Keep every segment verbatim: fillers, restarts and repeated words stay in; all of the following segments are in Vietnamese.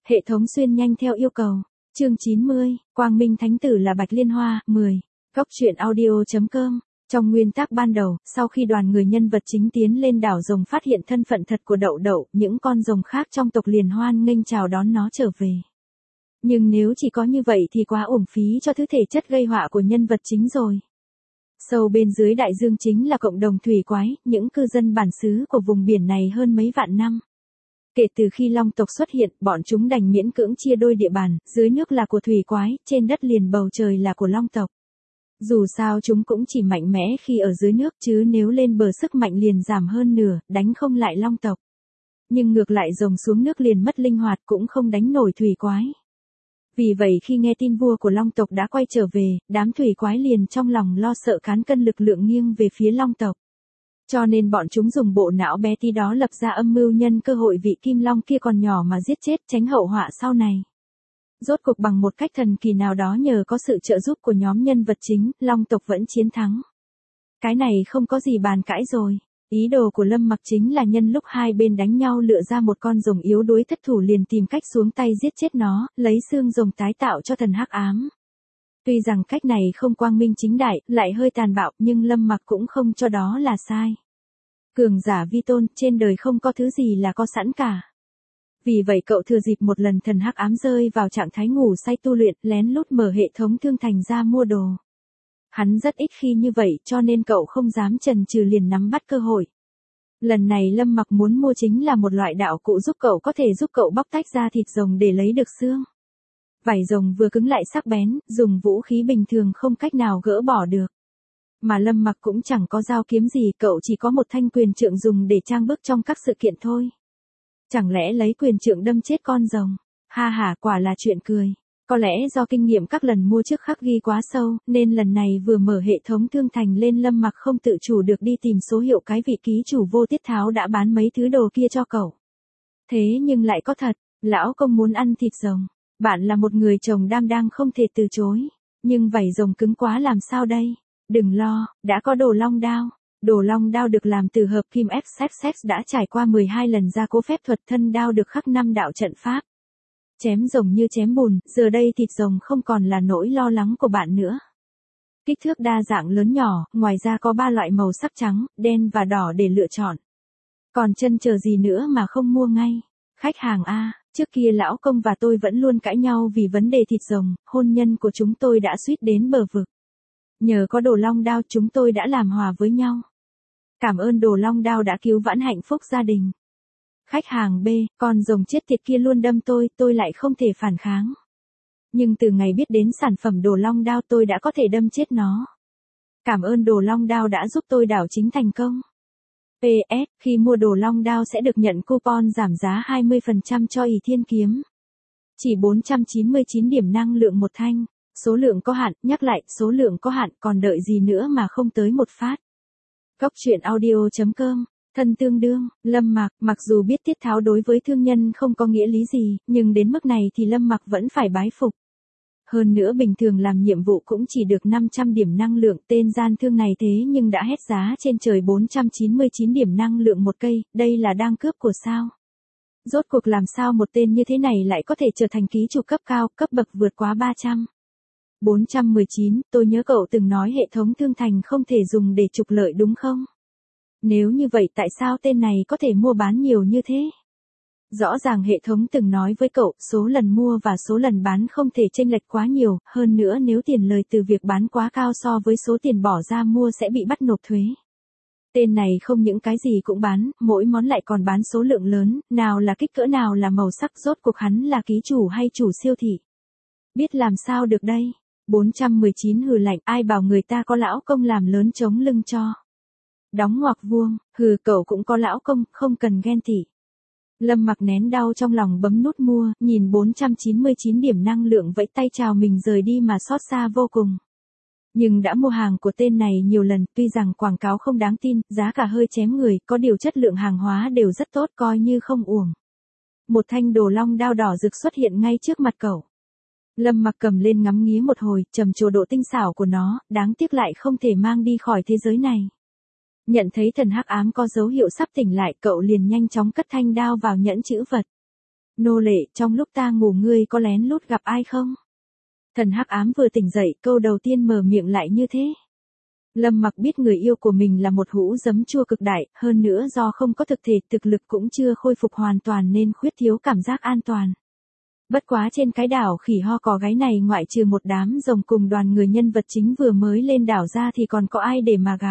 Hệ thống xuyên nhanh theo yêu cầu. Chương chín mươi, Quang Minh Thánh Tử là Bạch Liên Hoa, mười. Góc truyện audio chấm com. Trong nguyên tắc ban đầu, sau khi đoàn người nhân vật chính tiến lên đảo rồng phát hiện thân phận thật của Đậu Đậu, những con rồng khác trong tộc liền hoan nghênh chào đón nó trở về. Nhưng nếu chỉ có như vậy thì quá uổng phí cho thứ thể chất gây họa của nhân vật chính rồi. Sâu bên dưới đại dương chính là cộng đồng thủy quái, những cư dân bản xứ của vùng biển này hơn mấy vạn năm. Kể từ khi long tộc xuất hiện, bọn chúng đành miễn cưỡng chia đôi địa bàn, dưới nước là của thủy quái, trên đất liền bầu trời là của long tộc. Dù sao chúng cũng chỉ mạnh mẽ khi ở dưới nước chứ nếu lên bờ sức mạnh liền giảm hơn nửa, đánh không lại long tộc. Nhưng ngược lại rồng xuống nước liền mất linh hoạt cũng không đánh nổi thủy quái. Vì vậy khi nghe tin vua của long tộc đã quay trở về, đám thủy quái liền trong lòng lo sợ cán cân lực lượng nghiêng về phía long tộc. Cho nên bọn chúng dùng bộ não bé tí đó lập ra âm mưu nhân cơ hội vị kim long kia còn nhỏ mà giết chết tránh hậu họa sau này. Rốt cuộc bằng một cách thần kỳ nào đó nhờ có sự trợ giúp của nhóm nhân vật chính, long tộc vẫn chiến thắng. Cái này không có gì bàn cãi rồi. Ý đồ của Lâm Mặc chính là nhân lúc hai bên đánh nhau lựa ra một con rồng yếu đuối thất thủ liền tìm cách xuống tay giết chết nó, lấy xương rồng tái tạo cho thần hắc ám. Tuy rằng cách này không quang minh chính đại, lại hơi tàn bạo, nhưng Lâm Mặc cũng không cho đó là sai. Cường giả vi tôn, trên đời không có thứ gì là có sẵn cả. Vì vậy cậu thừa dịp một lần thần hắc ám rơi vào trạng thái ngủ say tu luyện, lén lút mở hệ thống thương thành ra mua đồ. Hắn rất ít khi như vậy cho nên cậu không dám chần chừ liền nắm bắt cơ hội. Lần này Lâm Mặc muốn mua chính là một loại đạo cụ giúp cậu có thể giúp cậu bóc tách ra thịt rồng để lấy được xương. Vảy rồng vừa cứng lại sắc bén, dùng vũ khí bình thường không cách nào gỡ bỏ được. Mà Lâm Mặc cũng chẳng có dao kiếm gì, cậu chỉ có một thanh quyền trượng dùng để trang bức trong các sự kiện thôi. Chẳng lẽ lấy quyền trượng đâm chết con rồng? Ha ha, quả là chuyện cười. Có lẽ do kinh nghiệm các lần mua trước khắc ghi quá sâu, nên lần này vừa mở hệ thống thương thành lên Lâm Mặc không tự chủ được đi tìm số hiệu cái vị ký chủ Vô Tiết Tháo đã bán mấy thứ đồ kia cho cậu. Thế nhưng lại có thật, lão công muốn ăn thịt rồng. Bạn là một người chồng đam đang không thể từ chối. Nhưng vảy rồng cứng quá làm sao đây? Đừng lo, đã có đồ long đao. Đồ long đao được làm từ hợp kim ép ép ép đã trải qua mười hai lần gia cố phép thuật, thân đao được khắc năm đạo trận pháp. Chém rồng như chém bùn, giờ đây thịt rồng không còn là nỗi lo lắng của bạn nữa. Kích thước đa dạng lớn nhỏ, ngoài ra có ba loại màu sắc trắng, đen và đỏ để lựa chọn. Còn chân chờ gì nữa mà không mua ngay? Khách hàng A, trước kia lão công và tôi vẫn luôn cãi nhau vì vấn đề thịt rồng, hôn nhân của chúng tôi đã suýt đến bờ vực. Nhờ có đồ long đao chúng tôi đã làm hòa với nhau. Cảm ơn đồ long đao đã cứu vãn hạnh phúc gia đình. Khách hàng B, con rồng chết tiệt kia luôn đâm tôi, tôi lại không thể phản kháng. Nhưng từ ngày biết đến sản phẩm đồ long đao tôi đã có thể đâm chết nó. Cảm ơn đồ long đao đã giúp tôi đảo chính thành công. pê ét, khi mua đồ long đao sẽ được nhận coupon giảm giá hai mươi phần trăm cho ỷ thiên kiếm. Chỉ bốn trăm chín mươi chín điểm năng lượng một thanh, số lượng có hạn, nhắc lại, số lượng có hạn, còn đợi gì nữa mà không tới một phát. Góc truyện audio chấm com. Thân tương đương, Lâm Mặc, mặc dù biết Tiết Tháo đối với thương nhân không có nghĩa lý gì, nhưng đến mức này thì Lâm Mặc vẫn phải bái phục. Hơn nữa bình thường làm nhiệm vụ cũng chỉ được năm trăm điểm năng lượng, tên gian thương này thế nhưng đã hét giá trên trời bốn trăm chín mươi chín điểm năng lượng một cây, đây là đang cướp của sao? Rốt cuộc làm sao một tên như thế này lại có thể trở thành ký chủ cấp cao, cấp bậc vượt quá ba trăm. bốn trăm mười chín, tôi nhớ cậu từng nói hệ thống thương thành không thể dùng để trục lợi đúng không? Nếu như vậy tại sao tên này có thể mua bán nhiều như thế? Rõ ràng hệ thống từng nói với cậu, số lần mua và số lần bán không thể chênh lệch quá nhiều, hơn nữa nếu tiền lời từ việc bán quá cao so với số tiền bỏ ra mua sẽ bị bắt nộp thuế. Tên này không những cái gì cũng bán, mỗi món lại còn bán số lượng lớn, nào là kích cỡ nào là màu sắc, rốt cuộc hắn là ký chủ hay chủ siêu thị. Biết làm sao được đây? bốn trăm mười chín hừ lạnh, ai bảo người ta có lão công làm lớn chống lưng cho. Đóng ngoặc vuông, hừ cậu cũng có lão công, không cần ghen tị. Lâm Mặc nén đau trong lòng bấm nút mua, nhìn bốn trăm chín mươi chín điểm năng lượng vẫy tay chào mình rời đi mà xót xa vô cùng. Nhưng đã mua hàng của tên này nhiều lần, tuy rằng quảng cáo không đáng tin, giá cả hơi chém người, có điều chất lượng hàng hóa đều rất tốt coi như không uổng. Một thanh đồ long đao đỏ rực xuất hiện ngay trước mặt cậu. Lâm Mặc cầm lên ngắm nghía một hồi, trầm trồ độ tinh xảo của nó, đáng tiếc lại không thể mang đi khỏi thế giới này. Nhận thấy thần hắc ám có dấu hiệu sắp tỉnh lại, cậu liền nhanh chóng cất thanh đao vào nhẫn chữ vật. Nô lệ, trong lúc ta ngủ ngươi có lén lút gặp ai không? Thần hắc ám vừa tỉnh dậy, câu đầu tiên mở miệng lại như thế. Lâm Mặc biết người yêu của mình là một hũ giấm chua cực đại, hơn nữa do không có thực thể, thực lực cũng chưa khôi phục hoàn toàn nên khuyết thiếu cảm giác an toàn. Bất quá trên cái đảo khỉ ho cò gáy này ngoại trừ một đám rồng cùng đoàn người nhân vật chính vừa mới lên đảo ra thì còn có ai để mà gặp.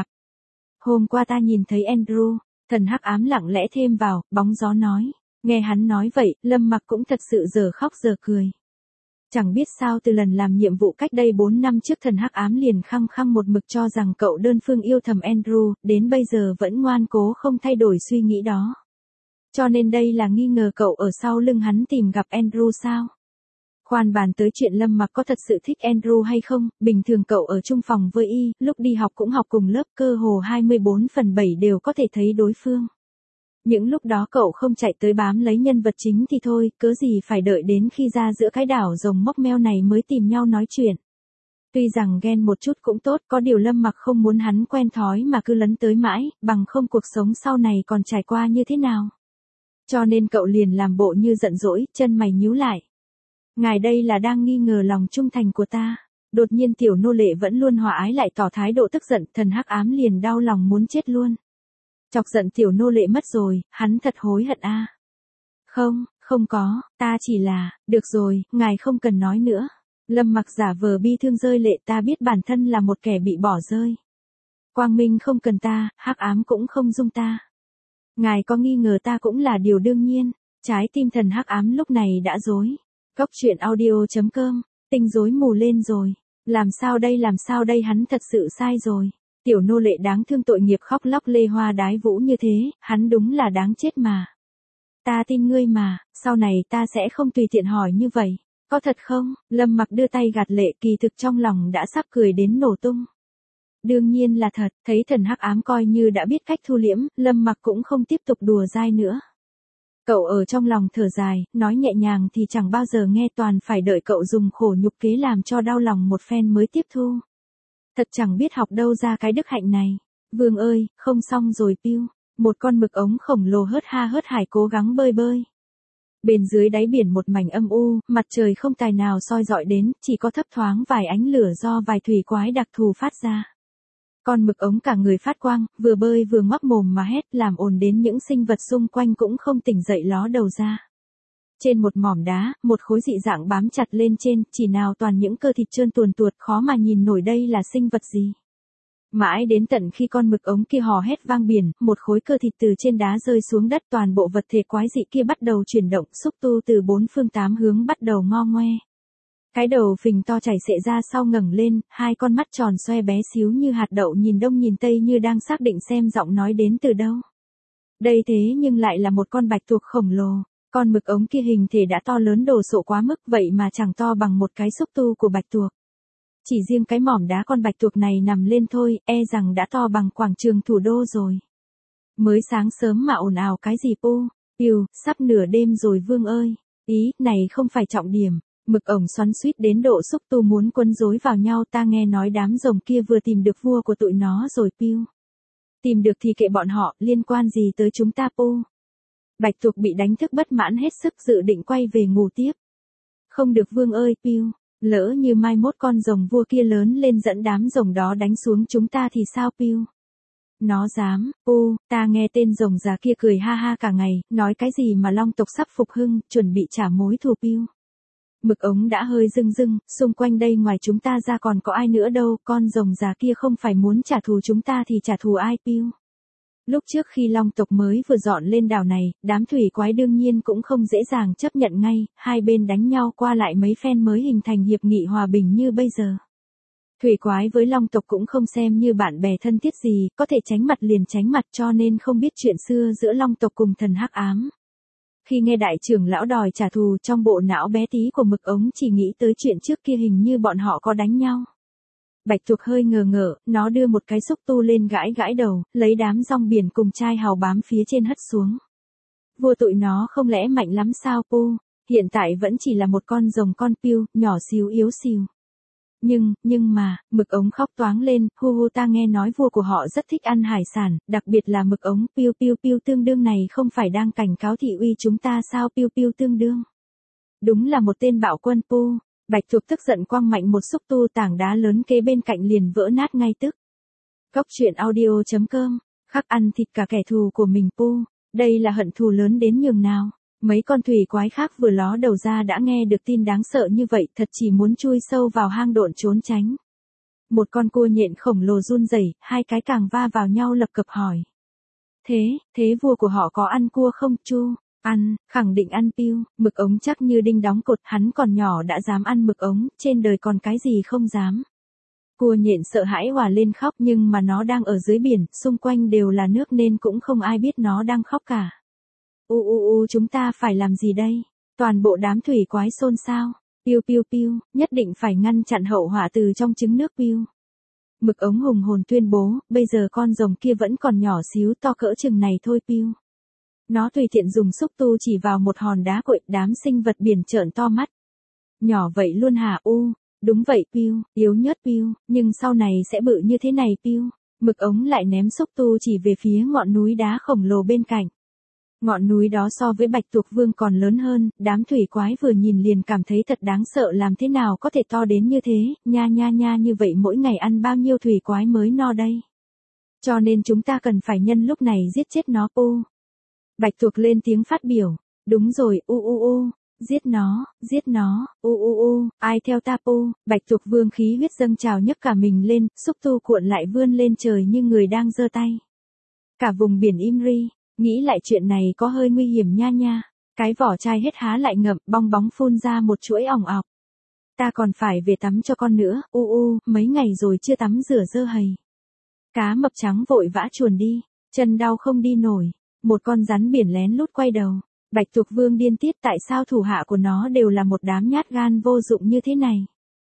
Hôm qua ta nhìn thấy Andrew, thần hắc ám lặng lẽ thêm vào, bóng gió nói. Nghe hắn nói vậy, Lâm Mặc cũng thật sự giờ khóc giờ cười. Chẳng biết sao từ lần làm nhiệm vụ cách đây bốn năm trước thần hắc ám liền khăng khăng một mực cho rằng cậu đơn phương yêu thầm Andrew, đến bây giờ vẫn ngoan cố không thay đổi suy nghĩ đó. Cho nên đây là nghi ngờ cậu ở sau lưng hắn tìm gặp Andrew sao? Khoan bàn tới chuyện Lâm Mặc có thật sự thích Andrew hay không, bình thường cậu ở chung phòng với y, lúc đi học cũng học cùng lớp, cơ hồ hai mươi bốn phần bảy đều có thể thấy đối phương. Những lúc đó cậu không chạy tới bám lấy nhân vật chính thì thôi, cớ gì phải đợi đến khi ra giữa cái đảo rồng móc meo này mới tìm nhau nói chuyện. Tuy rằng ghen một chút cũng tốt, có điều Lâm Mặc không muốn hắn quen thói mà cứ lấn tới mãi, bằng không cuộc sống sau này còn trải qua như thế nào. Cho nên cậu liền làm bộ như giận dỗi, chân mày nhíu lại. Ngài đây là đang nghi ngờ lòng trung thành của ta. Đột nhiên tiểu nô lệ vẫn luôn hòa ái lại tỏ thái độ tức giận, thần hắc ám liền đau lòng muốn chết luôn. Chọc giận tiểu nô lệ mất rồi, hắn thật hối hận a. À. Không, không có, ta chỉ là, được rồi, ngài không cần nói nữa. Lâm Mặc giả vờ bi thương rơi lệ, ta biết bản thân là một kẻ bị bỏ rơi. Quang minh không cần ta, hắc ám cũng không dung ta. Ngài có nghi ngờ ta cũng là điều đương nhiên, trái tim thần hắc ám lúc này đã rối. Cốc truyện audio chấm com, tinh rối mù lên rồi. Làm sao đây làm sao đây hắn thật sự sai rồi. Tiểu nô lệ đáng thương tội nghiệp khóc lóc lê hoa đái vũ như thế, hắn đúng là đáng chết mà. Ta tin ngươi mà, sau này ta sẽ không tùy tiện hỏi như vậy. Có thật không? Lâm Mặc đưa tay gạt lệ, kỳ thực trong lòng đã sắp cười đến nổ tung. Đương nhiên là thật, thấy thần hắc ám coi như đã biết cách thu liễm, Lâm Mặc cũng không tiếp tục đùa dai nữa. Cậu ở trong lòng thở dài, nói nhẹ nhàng thì chẳng bao giờ nghe, toàn phải đợi cậu dùng khổ nhục kế làm cho đau lòng một phen mới tiếp thu. Thật chẳng biết học đâu ra cái đức hạnh này. Vương ơi, không xong rồi piu. Một con mực ống khổng lồ hớt ha hớt hải cố gắng bơi bơi. Bên dưới đáy biển một mảnh âm u, mặt trời không tài nào soi rọi đến, chỉ có thấp thoáng vài ánh lửa do vài thủy quái đặc thù phát ra. Con mực ống cả người phát quang, vừa bơi vừa ngoác mồm mà hét, làm ồn đến những sinh vật xung quanh cũng không tỉnh dậy ló đầu ra. Trên một mỏm đá, một khối dị dạng bám chặt lên trên, chỉ nào toàn những cơ thịt trơn tuồn tuột, khó mà nhìn nổi đây là sinh vật gì. Mãi đến tận khi con mực ống kia hò hét vang biển, một khối cơ thịt từ trên đá rơi xuống đất, toàn bộ vật thể quái dị kia bắt đầu chuyển động, xúc tu từ bốn phương tám hướng bắt đầu ngo ngoe. Cái đầu phình to chảy xệ ra sau ngẩng lên, hai con mắt tròn xoe bé xíu như hạt đậu nhìn đông nhìn tây như đang xác định xem giọng nói đến từ đâu. Đây thế nhưng lại là một con bạch tuộc khổng lồ. Con mực ống kia hình thể đã to lớn đồ sộ quá mức, vậy mà chẳng to bằng một cái xúc tu của bạch tuộc. Chỉ riêng cái mỏm đá con bạch tuộc này nằm lên thôi, e rằng đã to bằng quảng trường thủ đô rồi. Mới sáng sớm mà ồn ào cái gì pu, piu, sắp nửa đêm rồi Vương ơi. Ý, này không phải trọng điểm. Mực ổng xoắn xuýt đến độ xúc tu muốn quấn rối vào nhau, ta nghe nói đám rồng kia vừa tìm được vua của tụi nó rồi piu. Tìm được thì kệ bọn họ, liên quan gì tới chúng ta pu. Bạch tuộc bị đánh thức bất mãn hết sức dự định quay về ngủ tiếp. Không được Vương ơi piu, lỡ như mai mốt con rồng vua kia lớn lên dẫn đám rồng đó đánh xuống chúng ta thì sao piu. Nó dám, pu, ta nghe tên rồng già kia cười ha ha cả ngày, nói cái gì mà long tộc sắp phục hưng, chuẩn bị trả mối thù piu. Mực ống đã hơi rưng rưng, xung quanh đây ngoài chúng ta ra còn có ai nữa đâu, con rồng già kia không phải muốn trả thù chúng ta thì trả thù ai piu. Lúc trước khi long tộc mới vừa dọn lên đảo này, đám thủy quái đương nhiên cũng không dễ dàng chấp nhận ngay, hai bên đánh nhau qua lại mấy phen mới hình thành hiệp nghị hòa bình như bây giờ. Thủy quái với long tộc cũng không xem như bạn bè thân thiết gì, có thể tránh mặt liền tránh mặt, cho nên không biết chuyện xưa giữa long tộc cùng thần hắc ám. Khi nghe đại trưởng lão đòi trả thù, trong bộ não bé tí của mực ống chỉ nghĩ tới chuyện trước kia hình như bọn họ có đánh nhau. Bạch tuộc hơi ngờ ngợ, nó đưa một cái xúc tu lên gãi gãi đầu, lấy đám rong biển cùng chai hào bám phía trên hất xuống. Vua tụi nó không lẽ mạnh lắm sao pu, hiện tại vẫn chỉ là một con rồng con piu, nhỏ xíu yếu xìu. Nhưng, nhưng mà, mực ống khóc toáng lên, hu hu ta nghe nói vua của họ rất thích ăn hải sản, đặc biệt là mực ống, piu piu piu tương đương này không phải đang cảnh cáo thị uy chúng ta sao piu piu tương đương. Đúng là một tên bạo quân pu. Bạch Tuộc tức giận quăng mạnh một xúc tu tảng đá lớn kế bên cạnh liền vỡ nát ngay tức. Cốc truyện audio chấm com, khắc ăn thịt cả kẻ thù của mình pu. Đây là hận thù lớn đến nhường nào. Mấy con thủy quái khác vừa ló đầu ra đã nghe được tin đáng sợ như vậy, thật chỉ muốn chui sâu vào hang độn trốn tránh. Một con cua nhện khổng lồ run rẩy, hai cái càng va vào nhau lập cập hỏi. Thế, thế vua của họ có ăn cua không chu? Ăn, khẳng định ăn piu, mực ống chắc như đinh đóng cột, hắn còn nhỏ đã dám ăn mực ống, trên đời còn cái gì không dám. Cua nhện sợ hãi hòa lên khóc nhưng mà nó đang ở dưới biển, xung quanh đều là nước nên cũng không ai biết nó đang khóc cả. U u u chúng ta phải làm gì đây? Toàn bộ đám thủy quái xôn xao. Piu piu piu, nhất định phải ngăn chặn hậu họa từ trong trứng nước piu. Mực ống hùng hồn tuyên bố, bây giờ con rồng kia vẫn còn nhỏ xíu to cỡ chừng này thôi piu. Nó tùy tiện dùng xúc tu chỉ vào một hòn đá cội, đám sinh vật biển trợn to mắt. Nhỏ vậy luôn hả u? Đúng vậy piu, yếu nhớt piu, nhưng sau này sẽ bự như thế này piu. Mực ống lại ném xúc tu chỉ về phía ngọn núi đá khổng lồ bên cạnh. Ngọn núi đó so với Bạch Tuộc Vương còn lớn hơn, đám thủy quái vừa nhìn liền cảm thấy thật đáng sợ, làm thế nào có thể to đến như thế, nha nha nha, như vậy mỗi ngày ăn bao nhiêu thủy quái mới no đây. Cho nên chúng ta cần phải nhân lúc này giết chết nó pu. Bạch Tuộc lên tiếng phát biểu, đúng rồi, u u u, giết nó, giết nó, u u u, ai theo ta pu. Bạch Tuộc Vương khí huyết dâng trào nhấc cả mình lên, xúc tu cuộn lại vươn lên trời như người đang giơ tay. Cả vùng biển im ri. Nghĩ lại chuyện này có hơi nguy hiểm nha nha. Cái vỏ chai hết há lại ngậm, bong bóng phun ra một chuỗi ỏng ọc. Ta còn phải về tắm cho con nữa, u u, mấy ngày rồi chưa tắm rửa dơ hầy. Cá mập trắng vội vã chuồn đi, chân đau không đi nổi. Một con rắn biển lén lút quay đầu. Bạch Tuộc Vương điên tiết, tại sao thủ hạ của nó đều là một đám nhát gan vô dụng như thế này.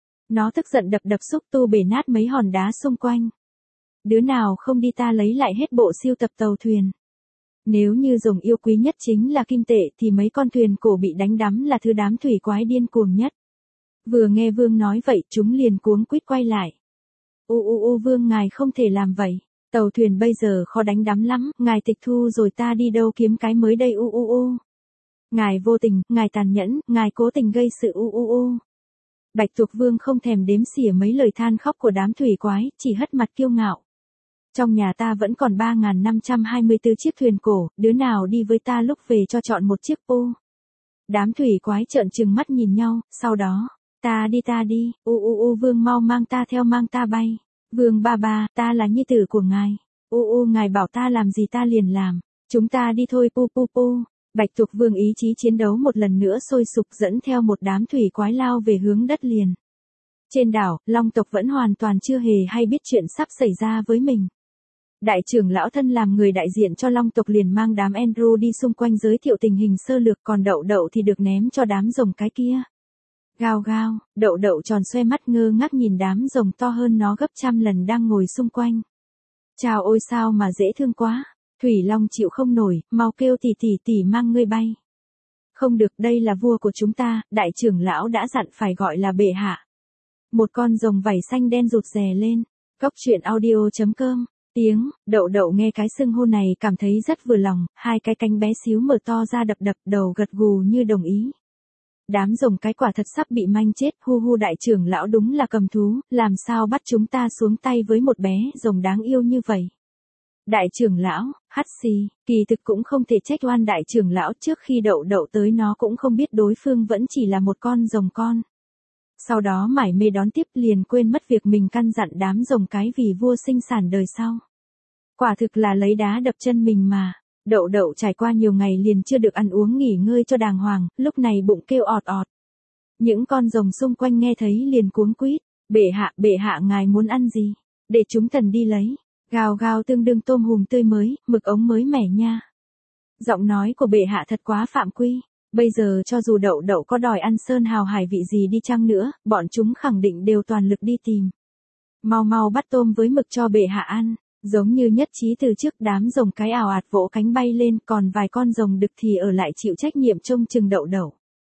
Nó tức giận đập đập xúc tu bể nát mấy hòn đá xung quanh. Đứa nào không đi ta lấy lại hết bộ siêu tập tàu thuyền. Nếu như rồng yêu quý nhất chính là kim tệ thì mấy con thuyền cổ bị đánh đắm là thứ đám thủy quái điên cuồng nhất. Vừa nghe Vương nói vậy chúng liền cuống quýt quay lại. U u u Vương ngài không thể làm vậy. Tàu thuyền bây giờ khó đánh đắm lắm, ngài tịch thu rồi ta đi đâu kiếm cái mới đây u u u. Ngài vô tình, ngài tàn nhẫn, ngài cố tình gây sự u u u. Bạch Tuộc Vương không thèm đếm xỉa mấy lời than khóc của đám thủy quái, chỉ hất mặt kiêu ngạo. Trong nhà ta vẫn còn ba nghìn năm trăm hai mươi tư chiếc thuyền cổ, đứa nào đi với ta lúc về cho chọn một chiếc pu. Đám thủy quái trợn trừng mắt nhìn nhau, sau đó, ta đi ta đi, u u u Vương mau mang ta theo, mang ta bay. Vương ba ba, ta là nhi tử của ngài. U u ngài bảo ta làm gì ta liền làm. Chúng ta đi thôi pu pu pu. Bạch Tuộc Vương ý chí chiến đấu một lần nữa sôi sục dẫn theo một đám thủy quái lao về hướng đất liền. Trên đảo, Long tộc vẫn hoàn toàn chưa hề hay biết chuyện sắp xảy ra với mình. Đại trưởng lão thân làm người đại diện cho Long tộc liền mang đám Andrew đi xung quanh giới thiệu tình hình sơ lược, còn đậu đậu thì được ném cho đám rồng cái kia. Gao gao, đậu đậu tròn xoe mắt ngơ ngác nhìn đám rồng to hơn nó gấp trăm lần đang ngồi xung quanh. Chào ôi sao mà dễ thương quá, Thủy Long chịu không nổi, mau kêu tỷ tỷ tỷ mang ngươi bay. Không được, đây là vua của chúng ta, đại trưởng lão đã dặn phải gọi là bệ hạ. Một con rồng vảy xanh đen rụt rè lên, cốc truyện audio chấm com. Tiếng, đậu đậu nghe cái xưng hô này cảm thấy rất vừa lòng, hai cái cánh bé xíu mở to ra đập đập, đầu gật gù như đồng ý. Đám rồng cái quả thật sắp bị manh chết, hu hu đại trưởng lão đúng là cầm thú, làm sao bắt chúng ta xuống tay với một bé rồng đáng yêu như vậy. Đại trưởng lão, hắt xì, kỳ thực cũng không thể trách oan đại trưởng lão, trước khi đậu đậu tới nó cũng không biết đối phương vẫn chỉ là một con rồng con. Sau đó mải mê đón tiếp liền quên mất việc mình căn dặn đám rồng cái vì vua sinh sản đời sau. Quả thực là lấy đá đập chân mình mà. Đậu đậu trải qua nhiều ngày liền chưa được ăn uống nghỉ ngơi cho đàng hoàng, lúc này bụng kêu ọt ọt. Những con rồng xung quanh nghe thấy liền cuống quýt. Bệ hạ, bệ hạ ngài muốn ăn gì? Để chúng thần đi lấy. Gào gào tương đương tôm hùm tươi mới, mực ống mới mẻ nha. Giọng nói của bệ hạ thật quá phạm quy. Bây giờ cho dù đậu đậu có đòi ăn sơn hào hải vị gì đi chăng nữa, bọn chúng khẳng định đều toàn lực đi tìm. Mau mau bắt tôm với mực cho bệ hạ ăn. Giống như nhất trí từ trước, đám rồng cái ào ạt vỗ cánh bay lên, còn vài con rồng đực thì ở lại chịu trách nhiệm trông chừng đậu đậu.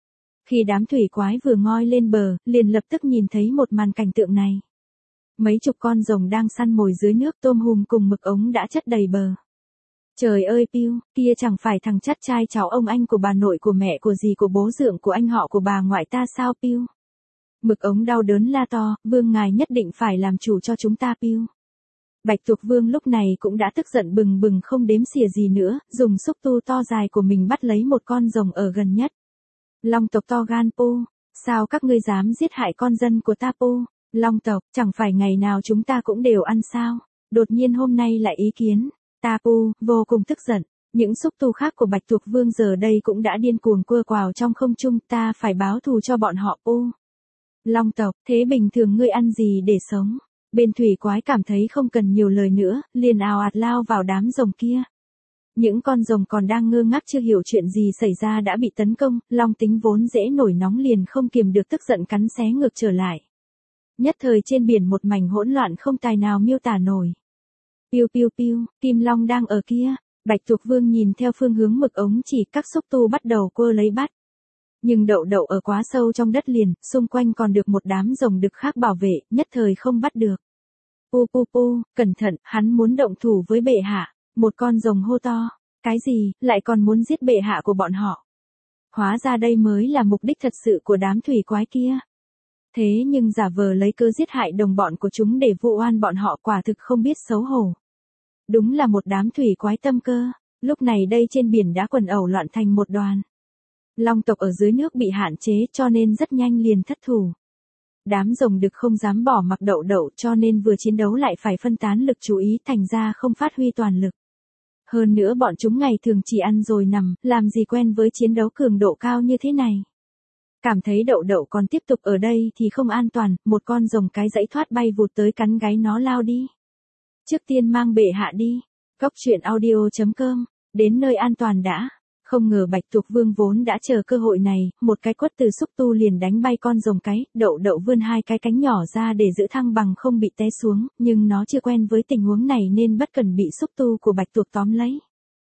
Khi đám thủy quái vừa ngoi lên bờ, liền lập tức nhìn thấy một màn cảnh tượng này. Mấy chục con rồng đang săn mồi dưới nước, tôm hùm cùng mực ống đã chất đầy bờ. Trời ơi Piu, kia chẳng phải thằng chắt trai cháu ông anh của bà nội của mẹ của dì của bố dượng của anh họ của bà ngoại ta sao Piu? Mực ống đau đớn la to, vương ngài nhất định phải làm chủ cho chúng ta Piu. Bạch tuộc vương lúc này cũng đã tức giận bừng bừng không đếm xỉa gì nữa, dùng xúc tu to dài của mình bắt lấy một con rồng ở gần nhất. Long tộc to gan Pu, sao các ngươi dám giết hại con dân của ta Pu? Long tộc, chẳng phải ngày nào chúng ta cũng đều ăn sao? Đột nhiên hôm nay lại ý kiến. Ta Pu, vô cùng tức giận. Những xúc tu khác của Bạch tuộc vương giờ đây cũng đã điên cuồng quơ quào trong không trung, ta phải báo thù cho bọn họ Pu. Long tộc, thế bình thường ngươi ăn gì để sống? Bên thủy quái cảm thấy không cần nhiều lời nữa, liền ào ạt lao vào đám rồng kia. Những con rồng còn đang ngơ ngác chưa hiểu chuyện gì xảy ra đã bị tấn công, long tính vốn dễ nổi nóng liền không kiềm được tức giận cắn xé ngược trở lại. Nhất thời trên biển một mảnh hỗn loạn không tài nào miêu tả nổi. Piu piu piu, kim long đang ở kia. Bạch tuộc vương nhìn theo phương hướng mực ống chỉ, các xúc tu bắt đầu quơ lấy bắt. Nhưng đậu đậu ở quá sâu trong đất liền, xung quanh còn được một đám rồng đực khác bảo vệ, nhất thời không bắt được. Pu pu pu, cẩn thận, hắn muốn động thủ với bệ hạ. Một con rồng hô to. Cái gì, lại còn muốn giết bệ hạ của bọn họ? Hóa ra đây mới là mục đích thật sự của đám thủy quái kia. Thế nhưng giả vờ lấy cơ giết hại đồng bọn của chúng để vu oan bọn họ, quả thực không biết xấu hổ. Đúng là một đám thủy quái tâm cơ. Lúc này đây trên biển đã quần ẩu loạn thành một đoàn. Long tộc ở dưới nước bị hạn chế cho nên rất nhanh liền thất thủ. Đám rồng đực không dám bỏ mặc đậu đậu cho nên vừa chiến đấu lại phải phân tán lực chú ý, thành ra không phát huy toàn lực. Hơn nữa bọn chúng ngày thường chỉ ăn rồi nằm, làm gì quen với chiến đấu cường độ cao như thế này. Cảm thấy đậu đậu còn tiếp tục ở đây thì không an toàn, một con rồng cái dãy thoát bay vụt tới cắn gáy nó lao đi. Trước tiên mang bệ hạ đi. Góc truyện audio chấm com, đến nơi an toàn đã. Không ngờ Bạch tuộc vương vốn đã chờ cơ hội này, một cái quất từ xúc tu liền đánh bay con rồng cái, đậu đậu vươn hai cái cánh nhỏ ra để giữ thăng bằng không bị té xuống, nhưng nó chưa quen với tình huống này nên bất cần bị xúc tu của Bạch tuộc tóm lấy.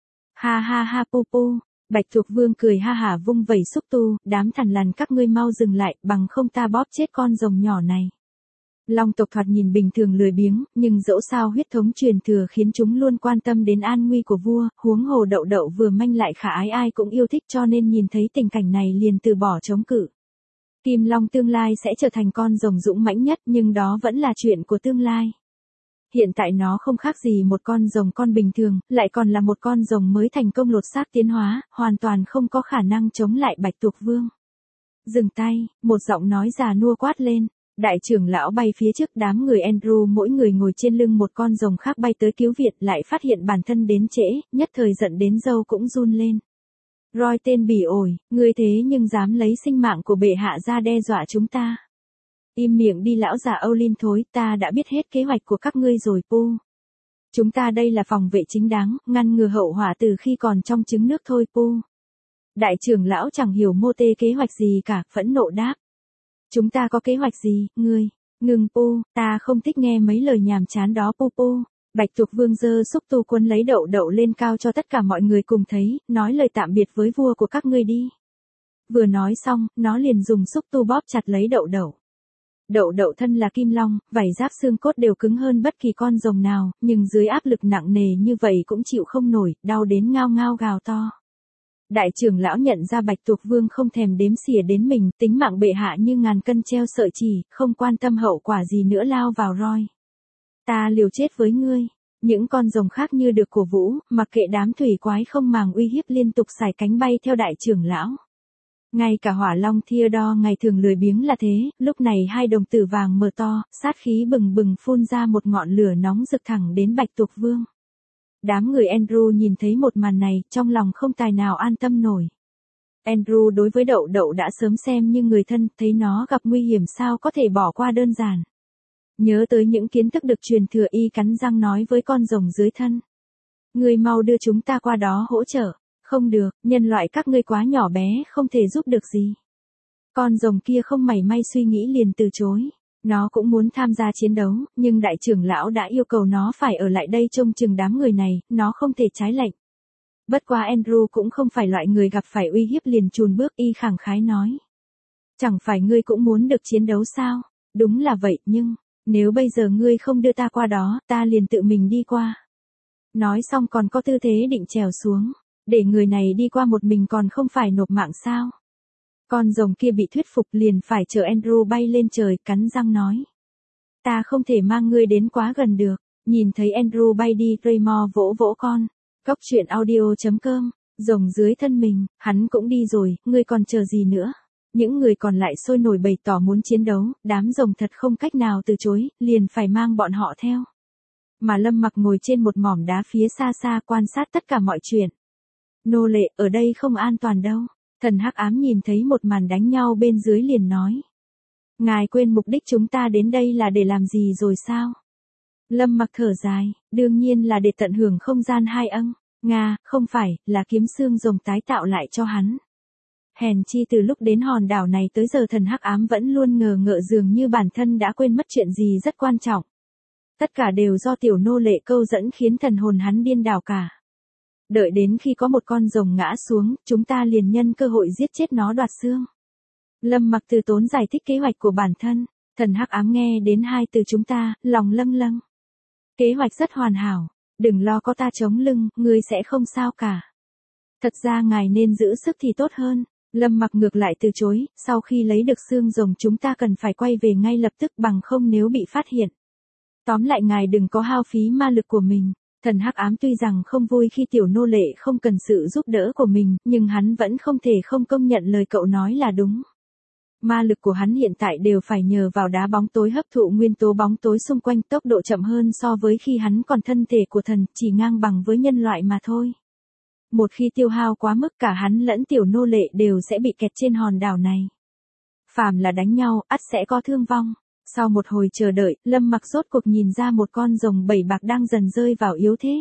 Ha ha ha pu pu, Bạch tuộc vương cười ha hả vung vẩy xúc tu, đám thằn lằn các ngươi mau dừng lại, bằng không ta bóp chết con rồng nhỏ này. Long tộc thoạt nhìn bình thường lười biếng, nhưng dẫu sao huyết thống truyền thừa khiến chúng luôn quan tâm đến an nguy của vua, huống hồ đậu đậu vừa manh lại khả ái ai cũng yêu thích cho nên nhìn thấy tình cảnh này liền từ bỏ chống cự. Kim Long tương lai sẽ trở thành con rồng dũng mãnh nhất nhưng đó vẫn là chuyện của tương lai. Hiện tại nó không khác gì một con rồng con bình thường, lại còn là một con rồng mới thành công lột xác tiến hóa, hoàn toàn không có khả năng chống lại Bạch tuộc vương. Dừng tay, một giọng nói già nua quát lên. Đại trưởng lão bay phía trước, đám người Andrew mỗi người ngồi trên lưng một con rồng khác bay tới cứu viện, lại phát hiện bản thân đến trễ, nhất thời giận đến râu cũng run lên. Roy tên bỉ ổi, ngươi thế nhưng dám lấy sinh mạng của bệ hạ ra đe dọa chúng ta. Im miệng đi lão già Âu Linh thối, ta đã biết hết kế hoạch của các ngươi rồi Pu. Chúng ta đây là phòng vệ chính đáng, ngăn ngừa hậu họa từ khi còn trong trứng nước thôi Pu. Đại trưởng lão chẳng hiểu mô tê kế hoạch gì cả, phẫn nộ đáp. Chúng ta có kế hoạch gì, ngươi? Ngừng Pu, ta không thích nghe mấy lời nhàm chán đó Pu Pu. Bạch tuộc vương giơ xúc tu quấn lấy đậu đậu lên cao cho tất cả mọi người cùng thấy, nói lời tạm biệt với vua của các ngươi đi. Vừa nói xong, nó liền dùng xúc tu bóp chặt lấy đậu đậu. Đậu đậu thân là kim long, vảy giáp xương cốt đều cứng hơn bất kỳ con rồng nào, nhưng dưới áp lực nặng nề như vậy cũng chịu không nổi, đau đến ngao ngao gào to. Đại trưởng lão nhận ra Bạch tuộc vương không thèm đếm xỉa đến mình, tính mạng bệ hạ như ngàn cân treo sợi chỉ, không quan tâm hậu quả gì nữa lao vào Roy. Ta liều chết với ngươi. Những con rồng khác như được cổ vũ, mặc kệ đám thủy quái không màng uy hiếp liên tục xài cánh bay theo đại trưởng lão. Ngay cả hỏa long Theodore ngày thường lười biếng là thế, lúc này hai đồng tử vàng mờ to, sát khí bừng bừng phun ra một ngọn lửa nóng rực thẳng đến Bạch tuộc vương. Đám người Andrew nhìn thấy một màn này, trong lòng không tài nào an tâm nổi. Andrew đối với đậu đậu đã sớm xem như người thân, thấy nó gặp nguy hiểm sao có thể bỏ qua đơn giản. Nhớ tới những kiến thức được truyền thừa, y cắn răng nói với con rồng dưới thân. Ngươi mau đưa chúng ta qua đó hỗ trợ. Không được, nhân loại các ngươi quá nhỏ bé, không thể giúp được gì. Con rồng kia không mảy may suy nghĩ liền từ chối. Nó cũng muốn tham gia chiến đấu, nhưng đại trưởng lão đã yêu cầu nó phải ở lại đây trông chừng đám người này, nó không thể trái lệnh. Bất quá Andrew cũng không phải loại người gặp phải uy hiếp liền chùn bước, y khẳng khái nói. Chẳng phải ngươi cũng muốn được chiến đấu sao? Đúng là vậy, nhưng, nếu bây giờ ngươi không đưa ta qua đó, ta liền tự mình đi qua. Nói xong còn có tư thế định trèo xuống. Để người này đi qua một mình còn không phải nộp mạng sao? Con rồng kia bị thuyết phục liền phải chờ Andrew bay lên trời, cắn răng nói. Ta không thể mang ngươi đến quá gần được. Nhìn thấy Andrew bay đi, Raymore vỗ vỗ con. Cốc truyện audio chấm com. Rồng dưới thân mình, hắn cũng đi rồi, ngươi còn chờ gì nữa? Những người còn lại sôi nổi bày tỏ muốn chiến đấu, đám rồng thật không cách nào từ chối, liền phải mang bọn họ theo. Mà Lâm Mặc ngồi trên một mỏm đá phía xa xa quan sát tất cả mọi chuyện. Nô lệ, ở đây không an toàn đâu. Thần hắc ám nhìn thấy một màn đánh nhau bên dưới liền nói. Ngài quên mục đích chúng ta đến đây là để làm gì rồi sao? Lâm Mặc thở dài, đương nhiên là để tận hưởng không gian hai âng. Nga, không phải, là kiếm xương rồng tái tạo lại cho hắn. Hèn chi từ lúc đến hòn đảo này tới giờ thần hắc ám vẫn luôn ngờ ngợ dường như bản thân đã quên mất chuyện gì rất quan trọng. Tất cả đều do tiểu nô lệ câu dẫn khiến thần hồn hắn điên đảo cả. Đợi đến khi có một con rồng ngã xuống, chúng ta liền nhân cơ hội giết chết nó đoạt xương. Lâm Mặc từ tốn giải thích kế hoạch của bản thân, thần hắc ám nghe đến hai từ chúng ta, lòng lâng lâng. Kế hoạch rất hoàn hảo, đừng lo có ta chống lưng, ngươi sẽ không sao cả. Thật ra ngài nên giữ sức thì tốt hơn. Lâm Mặc ngược lại từ chối, sau khi lấy được xương rồng chúng ta cần phải quay về ngay lập tức bằng không nếu bị phát hiện. Tóm lại ngài đừng có hao phí ma lực của mình. Thần hắc ám tuy rằng không vui khi tiểu nô lệ không cần sự giúp đỡ của mình, nhưng hắn vẫn không thể không công nhận lời cậu nói là đúng. Ma lực của hắn hiện tại đều phải nhờ vào đá bóng tối hấp thụ nguyên tố bóng tối xung quanh, tốc độ chậm hơn so với khi hắn còn thân thể của thần, chỉ ngang bằng với nhân loại mà thôi. Một khi tiêu hao quá mức cả hắn lẫn tiểu nô lệ đều sẽ bị kẹt trên hòn đảo này. Phàm là đánh nhau, ắt sẽ có thương vong. Sau một hồi chờ đợi, Lâm Mặc rốt cuộc nhìn ra một con rồng bảy bạc đang dần rơi vào yếu thế.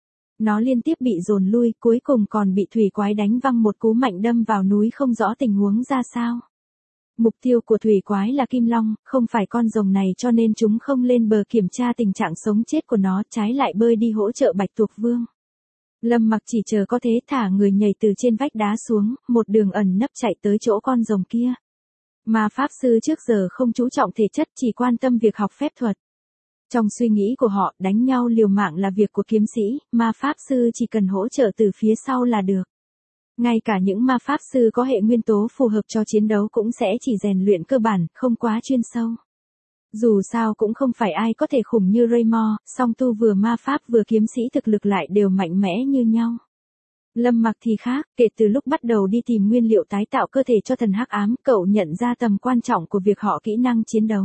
Nó liên tiếp bị dồn lui, cuối cùng còn bị thủy quái đánh văng một cú mạnh đâm vào núi không rõ tình huống ra sao. Mục tiêu của thủy quái là Kim Long, không phải con rồng này cho nên chúng không lên bờ kiểm tra tình trạng sống chết của nó, trái lại bơi đi hỗ trợ Bạch Tuộc Vương. Lâm Mặc chỉ chờ có thế thả người nhảy từ trên vách đá xuống, một đường ẩn nấp chạy tới chỗ con rồng kia. Mà Pháp Sư trước giờ không chú trọng thể chất, chỉ quan tâm việc học phép thuật. Trong suy nghĩ của họ, đánh nhau liều mạng là việc của kiếm sĩ, mà Pháp Sư chỉ cần hỗ trợ từ phía sau là được. Ngay cả những ma Pháp Sư có hệ nguyên tố phù hợp cho chiến đấu cũng sẽ chỉ rèn luyện cơ bản, không quá chuyên sâu. Dù sao cũng không phải ai có thể khủng như Raymore, song tu vừa ma Pháp vừa kiếm sĩ thực lực lại đều mạnh mẽ như nhau. Lâm Mặc thì khác, kể từ lúc bắt đầu đi tìm nguyên liệu tái tạo cơ thể cho thần hắc ám, cậu nhận ra tầm quan trọng của việc họ kỹ năng chiến đấu.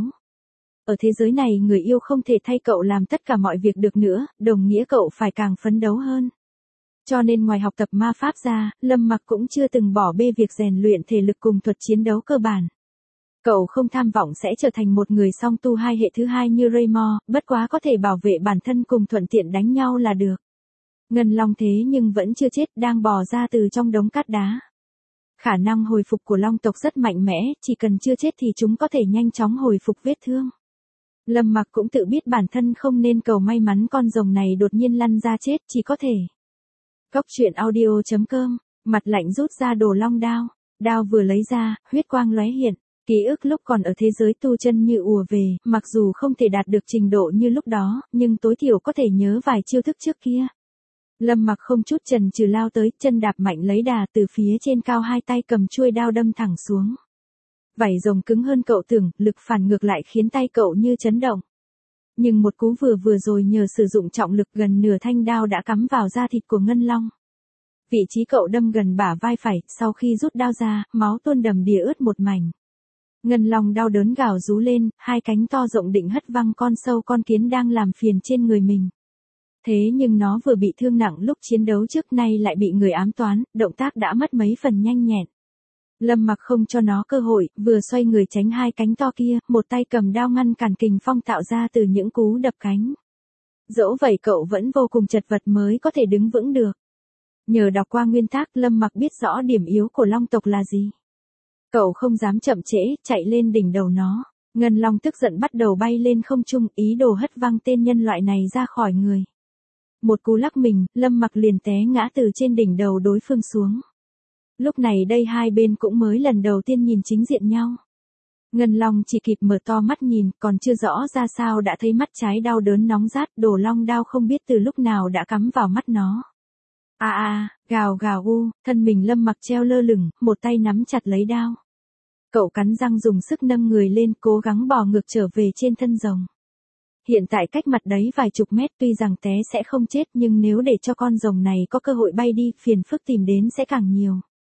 Ở thế giới này người yêu không thể thay cậu làm tất cả mọi việc được nữa, đồng nghĩa cậu phải càng phấn đấu hơn. Cho nên ngoài học tập ma Pháp ra, Lâm Mặc cũng chưa từng bỏ bê việc rèn luyện thể lực cùng thuật chiến đấu cơ bản. Cậu không tham vọng sẽ trở thành một người song tu hai hệ thứ hai như Raymore, bất quá có thể bảo vệ bản thân cùng thuận tiện đánh nhau là được. Ngân Long thế nhưng vẫn chưa chết, đang bò ra từ trong đống cát đá. Khả năng hồi phục của Long tộc rất mạnh mẽ, chỉ cần chưa chết thì chúng có thể nhanh chóng hồi phục vết thương. Lâm Mặc cũng tự biết bản thân không nên cầu may mắn con rồng này đột nhiên lăn ra chết, chỉ có thể. Cốc truyện audio chấm com, mặt lạnh rút ra đồ long đao, đao vừa lấy ra, huyết quang lóe hiện. Ký ức lúc còn ở thế giới tu chân như ùa về, mặc dù không thể đạt được trình độ như lúc đó, nhưng tối thiểu có thể nhớ vài chiêu thức trước kia. Lâm Mặc không chút chần chừ lao tới, chân đạp mạnh lấy đà từ phía trên cao, hai tay cầm chuôi đao đâm thẳng xuống. Vảy rồng cứng hơn cậu tưởng, lực phản ngược lại khiến tay cậu như chấn động. Nhưng một cú vừa vừa rồi nhờ sử dụng trọng lực, gần nửa thanh đao đã cắm vào da thịt của Ngân Long. Vị trí cậu đâm gần bả vai phải, sau khi rút đao ra, máu tuôn đầm đìa ướt một mảnh. Ngân Long đau đớn gào rú lên, hai cánh to rộng định hất văng con sâu con kiến đang làm phiền trên người mình. Thế nhưng nó vừa bị thương nặng lúc chiến đấu trước nay lại bị người ám toán, động tác đã mất mấy phần nhanh nhẹn. Lâm Mặc không cho nó cơ hội, vừa xoay người tránh hai cánh to kia, một tay cầm đao ngăn cản kình phong tạo ra từ những cú đập cánh. Dẫu vậy cậu vẫn vô cùng chật vật mới có thể đứng vững được. Nhờ đọc qua nguyên tác, Lâm Mặc biết rõ điểm yếu của Long tộc là gì. Cậu không dám chậm trễ, chạy lên đỉnh đầu nó. Ngân Long tức giận bắt đầu bay lên không trung, ý đồ hất văng tên nhân loại này ra khỏi người. Một cú lắc mình, Lâm Mặc liền té ngã từ trên đỉnh đầu đối phương xuống. Lúc này đây hai bên cũng mới lần đầu tiên nhìn chính diện nhau. Ngân Long chỉ kịp mở to mắt nhìn, còn chưa rõ ra sao đã thấy mắt trái đau đớn nóng rát, Đồ Long đao không biết từ lúc nào đã cắm vào mắt nó. A a, gào gào u, thân mình Lâm Mặc treo lơ lửng, một tay nắm chặt lấy đao. Cậu cắn răng dùng sức nâng người lên, cố gắng bò ngược trở về trên thân rồng. Hiện tại cách mặt đấy vài chục mét, tuy rằng té sẽ không chết, nhưng nếu để cho con rồng này có cơ hội bay đi, phiền phức tìm đến sẽ càng nhiều.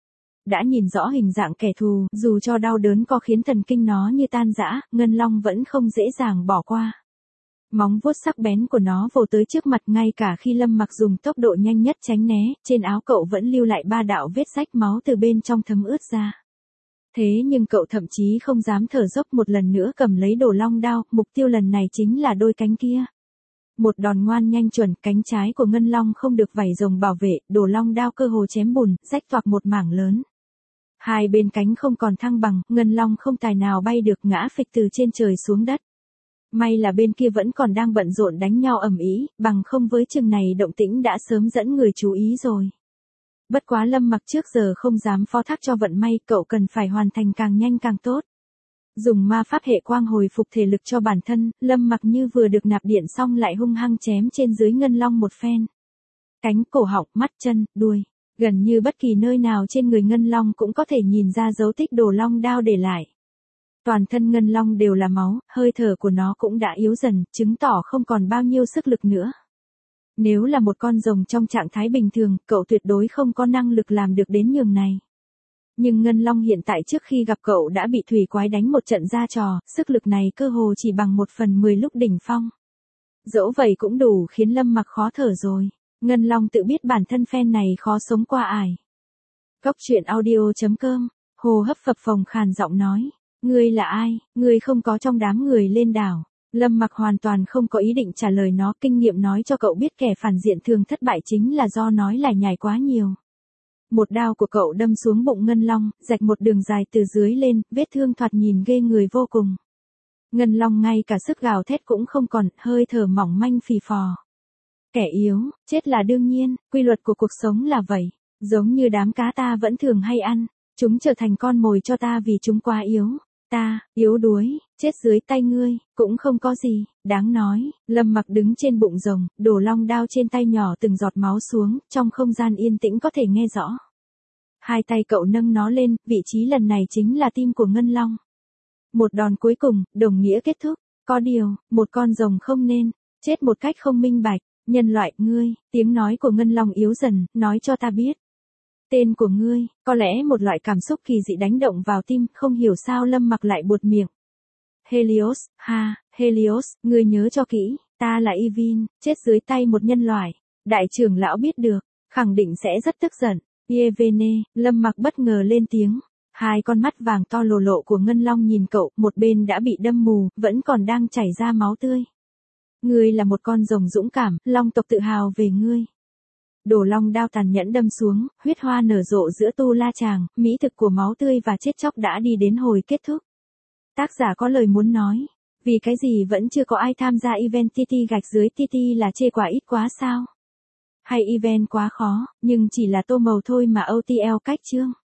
Đã nhìn rõ hình dạng kẻ thù, dù cho đau đớn có khiến thần kinh nó như tan rã, Ngân Long vẫn không dễ dàng bỏ qua. Móng vuốt sắc bén của nó vồ tới trước mặt, ngay cả khi Lâm Mặc dùng tốc độ nhanh nhất tránh né, trên áo cậu vẫn lưu lại ba đạo vết rách, máu từ bên trong thấm ướt ra. Thế nhưng cậu thậm chí không dám thở dốc, một lần nữa cầm lấy Đồ Long đao, mục tiêu lần này chính là đôi cánh kia. Một đòn ngoan nhanh chuẩn, cánh trái của Ngân Long không được vảy rồng bảo vệ, Đồ Long đao cơ hồ chém bùn, rách toạc một mảng lớn. Hai bên cánh không còn thăng bằng, Ngân Long không tài nào bay được, ngã phịch từ trên trời xuống đất. May là bên kia vẫn còn đang bận rộn đánh nhau ầm ĩ, bằng không với chừng này động tĩnh đã sớm dẫn người chú ý rồi. Bất quá Lâm Mặc trước giờ không dám phó thác cho vận may, cậu cần phải hoàn thành càng nhanh càng tốt. Dùng ma pháp hệ quang hồi phục thể lực cho bản thân, Lâm Mặc như vừa được nạp điện xong lại hung hăng chém trên dưới Ngân Long một phen. Cánh, cổ họng, mắt, chân, đuôi, gần như bất kỳ nơi nào trên người Ngân Long cũng có thể nhìn ra dấu tích Đồ Long đao để lại. Toàn thân Ngân Long đều là máu, hơi thở của nó cũng đã yếu dần, chứng tỏ không còn bao nhiêu sức lực nữa. Nếu là một con rồng trong trạng thái bình thường, cậu tuyệt đối không có năng lực làm được đến nhường này. Nhưng Ngân Long hiện tại trước khi gặp cậu đã bị thủy quái đánh một trận ra trò, sức lực này cơ hồ chỉ bằng một phần mười lúc đỉnh phong. Dẫu vậy cũng đủ khiến Lâm Mặc khó thở rồi. Ngân Long tự biết bản thân phen này khó sống qua ải. Góc truyện audio chấm com, Hồ hấp phập phồng khàn giọng nói. Ngươi là ai, ngươi không có trong đám người lên đảo. Lâm Mặc hoàn toàn không có ý định trả lời nó, kinh nghiệm nói cho cậu biết kẻ phản diện thường thất bại chính là do nói lải nhải quá nhiều. Một đao của cậu đâm xuống bụng Ngân Long, rạch một đường dài từ dưới lên, vết thương thoạt nhìn ghê người vô cùng. Ngân Long ngay cả sức gào thét cũng không còn, hơi thở mỏng manh phì phò. Kẻ yếu, chết là đương nhiên, quy luật của cuộc sống là vậy. Giống như đám cá ta vẫn thường hay ăn, chúng trở thành con mồi cho ta vì chúng quá yếu. Ta, yếu đuối, chết dưới tay ngươi, cũng không có gì, đáng nói. Lâm Mặc đứng trên bụng rồng, Đồ Long đao trên tay nhỏ từng giọt máu xuống, trong không gian yên tĩnh có thể nghe rõ. Hai tay cậu nâng nó lên, vị trí lần này chính là tim của Ngân Long. Một đòn cuối cùng, đồng nghĩa kết thúc. Có điều, một con rồng không nên chết một cách không minh bạch. Nhân loại, ngươi, tiếng nói của Ngân Long yếu dần, nói cho ta biết. Tên của ngươi, có lẽ một loại cảm xúc kỳ dị đánh động vào tim, không hiểu sao Lâm Mặc lại buột miệng. Helios, ha, Helios, ngươi nhớ cho kỹ, ta là Yvin, chết dưới tay một nhân loại. Đại trưởng lão biết được, khẳng định sẽ rất tức giận. Yevene, Lâm Mặc bất ngờ lên tiếng. Hai con mắt vàng to lồ lộ của Ngân Long nhìn cậu, một bên đã bị đâm mù, vẫn còn đang chảy ra máu tươi. Ngươi là một con rồng dũng cảm, Long tộc tự hào về ngươi. Đồ Long đao tàn nhẫn đâm xuống, huyết hoa nở rộ giữa tu la tràng, mỹ thực của máu tươi và chết chóc đã đi đến hồi kết thúc. Tác giả có lời muốn nói, vì cái gì vẫn chưa có ai tham gia event tê tê gạch dưới tê tê là chê quả ít quá sao? Hay event quá khó, nhưng chỉ là tô màu thôi mà ô tê lờ cách chương.